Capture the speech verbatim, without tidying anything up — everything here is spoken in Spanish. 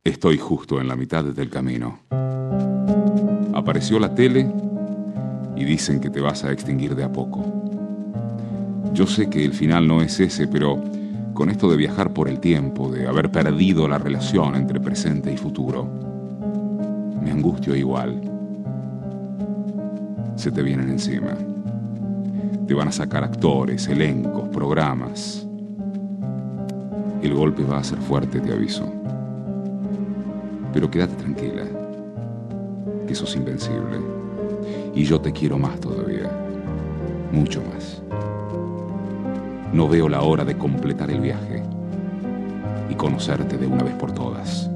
Estoy justo en la mitad del camino. Apareció la tele y dicen que te vas a extinguir de a poco. Yo sé que el final no es ese, pero con esto de viajar por el tiempo, de haber perdido la relación entre presente y futuro, me angustio igual. Se te vienen encima. Te van a sacar actores, elencos, programas. El golpe va a ser fuerte, te aviso. Pero quédate tranquila, que sos invencible. Y yo te quiero más todavía, mucho más. No veo la hora de completar el viaje y conocerte de una vez por todas.